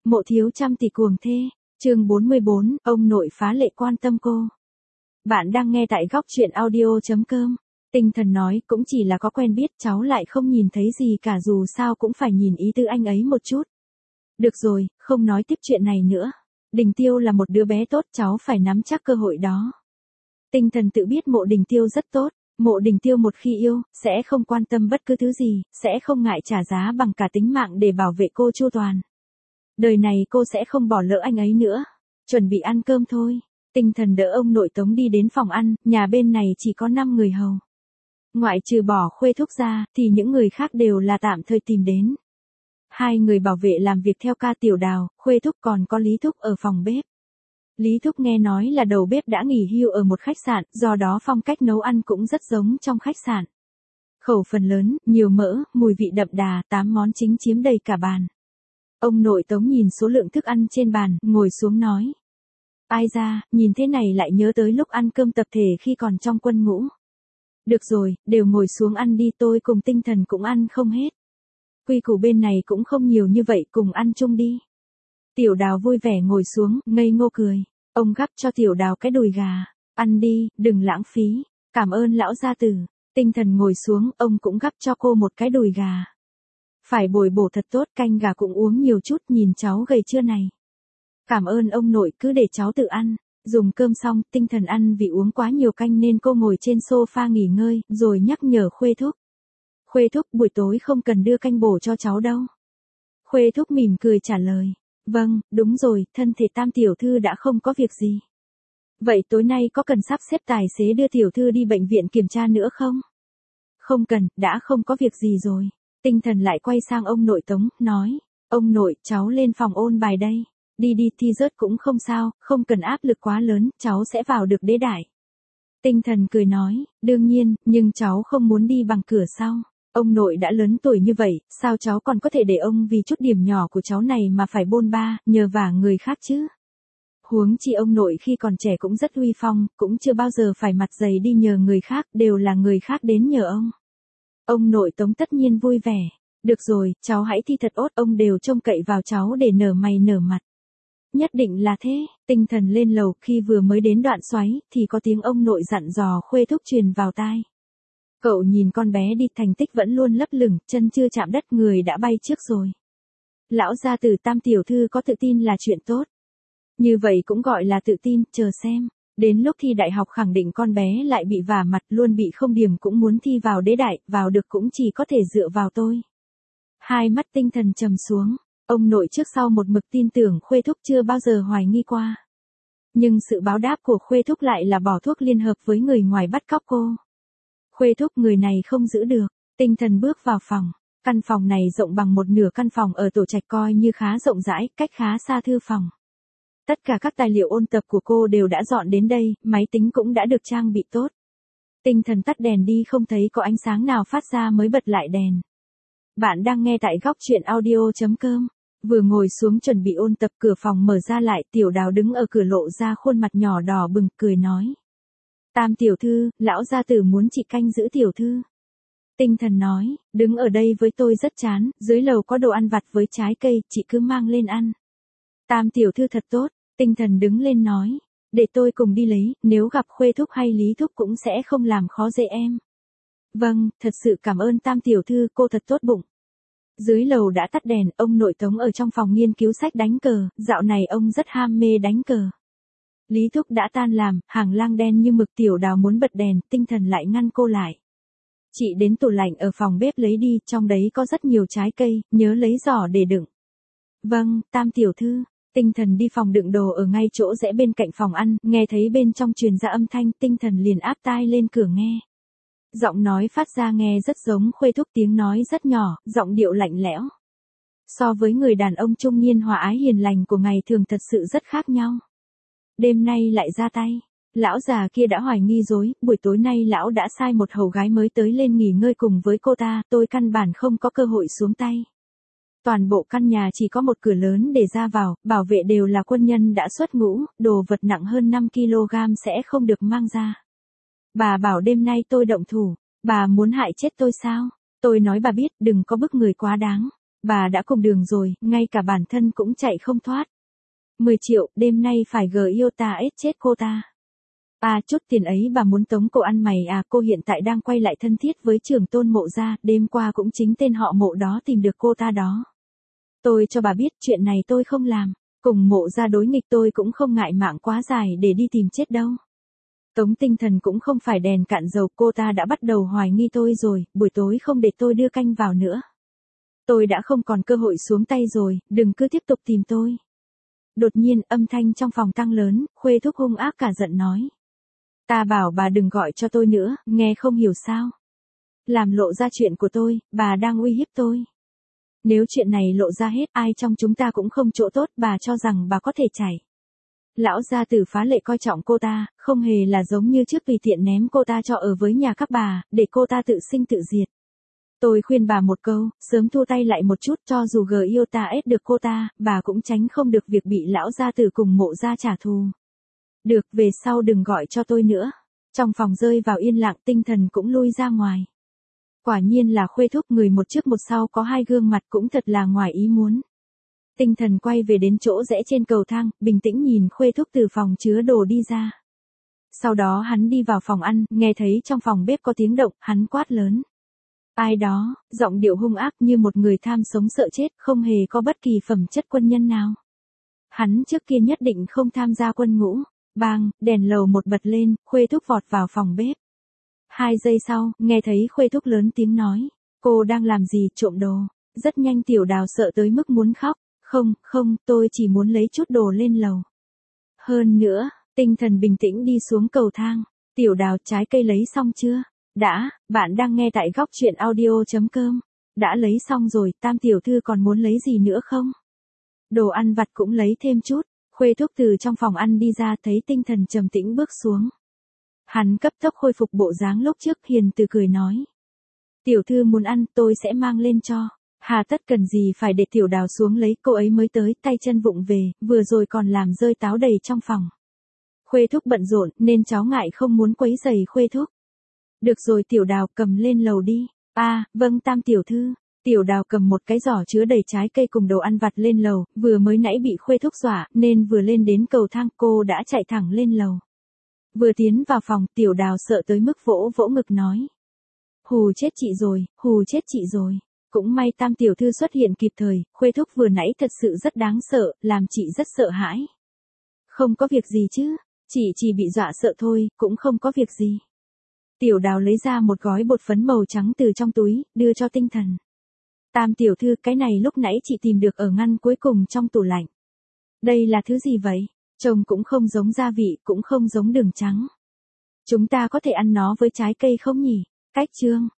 Mộ thiếu trăm tỷ cuồng thê, chương 44, ông nội phá lệ quan tâm cô. Bạn đang nghe tại góc truyện audio.com. Tinh thần nói cũng chỉ là có quen biết, cháu lại không nhìn thấy gì cả, dù sao cũng phải nhìn ý tư anh ấy một chút. Được rồi, không nói tiếp chuyện này nữa. Đình Tiêu là một đứa bé tốt, cháu phải nắm chắc cơ hội đó. Tinh thần tự biết Mộ Đình Tiêu rất tốt. Mộ Đình Tiêu một khi yêu, sẽ không quan tâm bất cứ thứ gì, sẽ không ngại trả giá bằng cả tính mạng để bảo vệ cô chu toàn. Đời này cô sẽ không bỏ lỡ anh ấy nữa. Chuẩn bị ăn cơm thôi. Tinh thần đỡ ông nội Tống đi đến phòng ăn, nhà bên này chỉ có 5 người hầu. Ngoại trừ bỏ Khuê Thúc ra, thì những người khác đều là tạm thời tìm đến. 2 người bảo vệ làm việc theo ca, Tiểu Đào, Khuê Thúc, còn có Lý Thúc ở phòng bếp. Lý Thúc nghe nói là đầu bếp đã nghỉ hưu ở một khách sạn, do đó phong cách nấu ăn cũng rất giống trong khách sạn. Khẩu phần lớn, nhiều mỡ, mùi vị đậm đà, 8 món chính chiếm đầy cả bàn. Ông nội Tống nhìn số lượng thức ăn trên bàn, ngồi xuống nói. Ai ra, nhìn thế này lại nhớ tới lúc ăn cơm tập thể khi còn trong quân ngũ. Được rồi, đều ngồi xuống ăn đi, tôi cùng Tinh thần cũng ăn không hết. Quy củ bên này cũng không nhiều như vậy, cùng ăn chung đi. Tiểu Đào vui vẻ ngồi xuống, ngây ngô cười. Ông gắp cho Tiểu Đào cái đùi gà. Ăn đi, đừng lãng phí. Cảm ơn lão gia tử. Tinh thần ngồi xuống, ông cũng gắp cho cô một cái đùi gà. Phải bồi bổ thật tốt, canh gà cũng uống nhiều chút, nhìn cháu gầy chưa này. Cảm ơn ông nội, cứ để cháu tự ăn. Dùng cơm xong, Tinh thần ăn vì uống quá nhiều canh nên cô ngồi trên sofa nghỉ ngơi, rồi nhắc nhở Khuê Thúc. Khuê Thúc, buổi tối không cần đưa canh bổ cho cháu đâu. Khuê Thúc mỉm cười trả lời. Vâng, đúng rồi, thân thể Tam tiểu thư đã không có việc gì. Vậy tối nay có cần sắp xếp tài xế đưa tiểu thư đi bệnh viện kiểm tra nữa không? Không cần, đã không có việc gì rồi. Tinh thần lại quay sang ông nội Tống, nói. Ông nội, cháu lên phòng ôn bài đây. Đi đi, thi rớt cũng không sao, không cần áp lực quá lớn, cháu sẽ vào được đế đại. Tinh thần cười nói, đương nhiên, nhưng cháu không muốn đi bằng cửa sau. Ông nội đã lớn tuổi như vậy, sao cháu còn có thể để ông vì chút điểm nhỏ của cháu này mà phải bôn ba, nhờ vả người khác chứ? Huống chi ông nội khi còn trẻ cũng rất uy phong, cũng chưa bao giờ phải mặt dày đi nhờ người khác, đều là người khác đến nhờ ông. Ông nội Tống tất nhiên vui vẻ. Được rồi, cháu hãy thi thật tốt, ông đều trông cậy vào cháu để nở mày nở mặt. Nhất định là thế. Tinh thần lên lầu, khi vừa mới đến đoạn xoáy, thì có tiếng ông nội dặn dò Khuê Thúc truyền vào tai. Cậu nhìn con bé đi, thành tích vẫn luôn lấp lửng, chân chưa chạm đất người đã bay trước rồi. Lão gia tử Tam tiểu thư có tự tin là chuyện tốt. Như vậy cũng gọi là tự tin, chờ xem. Đến lúc thi đại học khẳng định con bé lại bị vả mặt, luôn bị không điểm cũng muốn thi vào đế đại, vào được cũng chỉ có thể dựa vào tôi. Hai mắt Tinh thần trầm xuống. Ông nội trước sau một mực tin tưởng Khuê Thúc, chưa bao giờ hoài nghi qua. Nhưng sự báo đáp của Khuê Thúc lại là bỏ thuốc liên hợp với người ngoài bắt cóc cô. Khuê Thúc, người này không giữ được. Tinh thần bước vào phòng. Căn phòng này rộng bằng một nửa căn phòng ở Tổ Trạch, coi như khá rộng rãi, cách khá xa thư phòng. Tất cả các tài liệu ôn tập của cô đều đã dọn đến đây, máy tính cũng đã được trang bị tốt. Tinh thần tắt đèn đi, không thấy có ánh sáng nào phát ra mới bật lại đèn. Bạn đang nghe tại góc truyện audio.com. Vừa ngồi xuống chuẩn bị ôn tập, cửa phòng mở ra lại, Tiểu Đào đứng ở cửa lộ ra khuôn mặt nhỏ đỏ bừng, cười nói. Tam tiểu thư, lão gia tử muốn chị canh giữ tiểu thư. Tinh thần nói, đứng ở đây với tôi rất chán, dưới lầu có đồ ăn vặt với trái cây, chị cứ mang lên ăn. Tam tiểu thư thật tốt. Tinh thần đứng lên nói, để tôi cùng đi lấy, nếu gặp Khuê Thúc hay Lý Thúc cũng sẽ không làm khó dễ em. Vâng, thật sự cảm ơn Tam tiểu thư, cô thật tốt bụng. Dưới lầu đã tắt đèn, ông nội Tống ở trong phòng nghiên cứu sách đánh cờ, dạo này ông rất ham mê đánh cờ. Lý Thúc đã tan làm, hàng lang đen như mực. Tiểu Đào muốn bật đèn, Tinh thần lại ngăn cô lại. Chị đến tủ lạnh ở phòng bếp lấy đi, trong đấy có rất nhiều trái cây, nhớ lấy giỏ để đựng. Vâng, Tam tiểu thư. Tinh thần đi phòng đựng đồ ở ngay chỗ rẽ bên cạnh phòng ăn, nghe thấy bên trong truyền ra âm thanh, Tinh thần liền áp tai lên cửa nghe. Giọng nói phát ra nghe rất giống Khuê Thúc, tiếng nói rất nhỏ, giọng điệu lạnh lẽo. So với người đàn ông trung niên hòa ái hiền lành của ngày thường thật sự rất khác nhau. Đêm nay lại ra tay. Lão già kia đã hoài nghi rồi, buổi tối nay lão đã sai một hầu gái mới tới lên nghỉ ngơi cùng với cô ta, tôi căn bản không có cơ hội xuống tay. Toàn bộ căn nhà chỉ có một cửa lớn để ra vào, bảo vệ đều là quân nhân đã xuất ngũ, đồ vật nặng hơn 5 kg sẽ không được mang ra. Bà bảo đêm nay tôi động thủ, bà muốn hại chết tôi sao? Tôi nói bà biết, đừng có bức người quá đáng. Bà đã cùng đường rồi, ngay cả bản thân cũng chạy không thoát. 10 triệu, đêm nay phải gờ yêu ta ết chết cô ta. À, chút tiền ấy bà muốn tống cô ăn mày à, cô hiện tại đang quay lại thân thiết với trưởng tôn Mộ gia, đêm qua cũng chính tên họ Mộ đó tìm được cô ta đó. Tôi cho bà biết chuyện này tôi không làm, cùng Mộ gia đối nghịch tôi cũng không ngại mạng quá dài để đi tìm chết đâu. Tống Tinh Thần cũng không phải đèn cạn dầu, cô ta đã bắt đầu hoài nghi tôi rồi, buổi tối không để tôi đưa canh vào nữa. Tôi đã không còn cơ hội xuống tay rồi, đừng cứ tiếp tục tìm tôi. Đột nhiên âm thanh trong phòng tăng lớn, Khuê Thúc hung ác cả giận nói. Ta bảo bà đừng gọi cho tôi nữa, nghe không hiểu sao. Làm lộ ra chuyện của tôi, bà đang uy hiếp tôi. Nếu chuyện này lộ ra hết, ai trong chúng ta cũng không chỗ tốt, bà cho rằng bà có thể chạy. Lão gia tử Phá Lệ coi trọng cô ta, không hề là giống như trước tùy tiện ném cô ta cho ở với nhà các bà, để cô ta tự sinh tự diệt. Tôi khuyên bà một câu, sớm thu tay lại một chút, cho dù gờ yêu ta ết được cô ta, bà cũng tránh không được việc bị lão gia tử cùng Mộ gia trả thù. Được, về sau đừng gọi cho tôi nữa. Trong phòng rơi vào yên lặng, Tinh Thần cũng lui ra ngoài. Quả nhiên là Khuê Thúc, người một trước một sau có hai gương mặt, cũng thật là ngoài ý muốn. Tinh Thần quay về đến chỗ rẽ trên cầu thang, bình tĩnh nhìn Khuê Thúc từ phòng chứa đồ đi ra. Sau đó hắn đi vào phòng ăn, nghe thấy trong phòng bếp có tiếng động, hắn quát lớn. Ai đó, giọng điệu hung ác như một người tham sống sợ chết, không hề có bất kỳ phẩm chất quân nhân nào. Hắn trước kia nhất định không tham gia quân ngũ. Bang, đèn lầu một bật lên, Khuê Thúc vọt vào phòng bếp. 2 giây sau, nghe thấy Khuê Thúc lớn tiếng nói. Cô đang làm gì, trộm đồ? Rất nhanh Tiểu Đào sợ tới mức muốn khóc. Không, tôi chỉ muốn lấy chút đồ lên lầu. Hơn nữa, Tinh Thần bình tĩnh đi xuống cầu thang. Tiểu Đào, trái cây lấy xong chưa? Đã, bạn đang nghe tại góc truyện audio.com. Đã lấy xong rồi, Tam tiểu thư còn muốn lấy gì nữa không? Đồ ăn vặt cũng lấy thêm chút. Khuê Thúc từ trong phòng ăn đi ra, thấy Tinh Thần trầm tĩnh bước xuống. Hắn cấp tốc khôi phục bộ dáng lúc trước, hiền từ cười nói. Tiểu thư muốn ăn, tôi sẽ mang lên cho. Hà tất cần gì phải để Tiểu Đào xuống lấy, cô ấy mới tới, tay chân vụng về, vừa rồi còn làm rơi táo đầy trong phòng. Khuê Thúc bận rộn, nên cháu ngại không muốn quấy rầy Khuê Thúc. Được rồi Tiểu Đào, cầm lên lầu đi. À, vâng Tam tiểu thư. Tiểu Đào cầm một cái giỏ chứa đầy trái cây cùng đồ ăn vặt lên lầu, vừa mới nãy bị Khuê Thúc dọa, nên vừa lên đến cầu thang cô đã chạy thẳng lên lầu. Vừa tiến vào phòng, Tiểu Đào sợ tới mức vỗ vỗ ngực nói. Hù chết chị rồi, hù chết chị rồi. Cũng may Tam tiểu thư xuất hiện kịp thời, Khuê Thúc vừa nãy thật sự rất đáng sợ, làm chị rất sợ hãi. Không có việc gì chứ, chị chỉ bị dọa sợ thôi, cũng không có việc gì. Tiểu Đào lấy ra một gói bột phấn màu trắng từ trong túi, đưa cho Tinh Thần. Tam tiểu thư, cái này lúc nãy chị tìm được ở ngăn cuối cùng trong tủ lạnh. Đây là thứ gì vậy? Trông cũng không giống gia vị, cũng không giống đường trắng. Chúng ta có thể ăn nó với trái cây không nhỉ? Cách chương.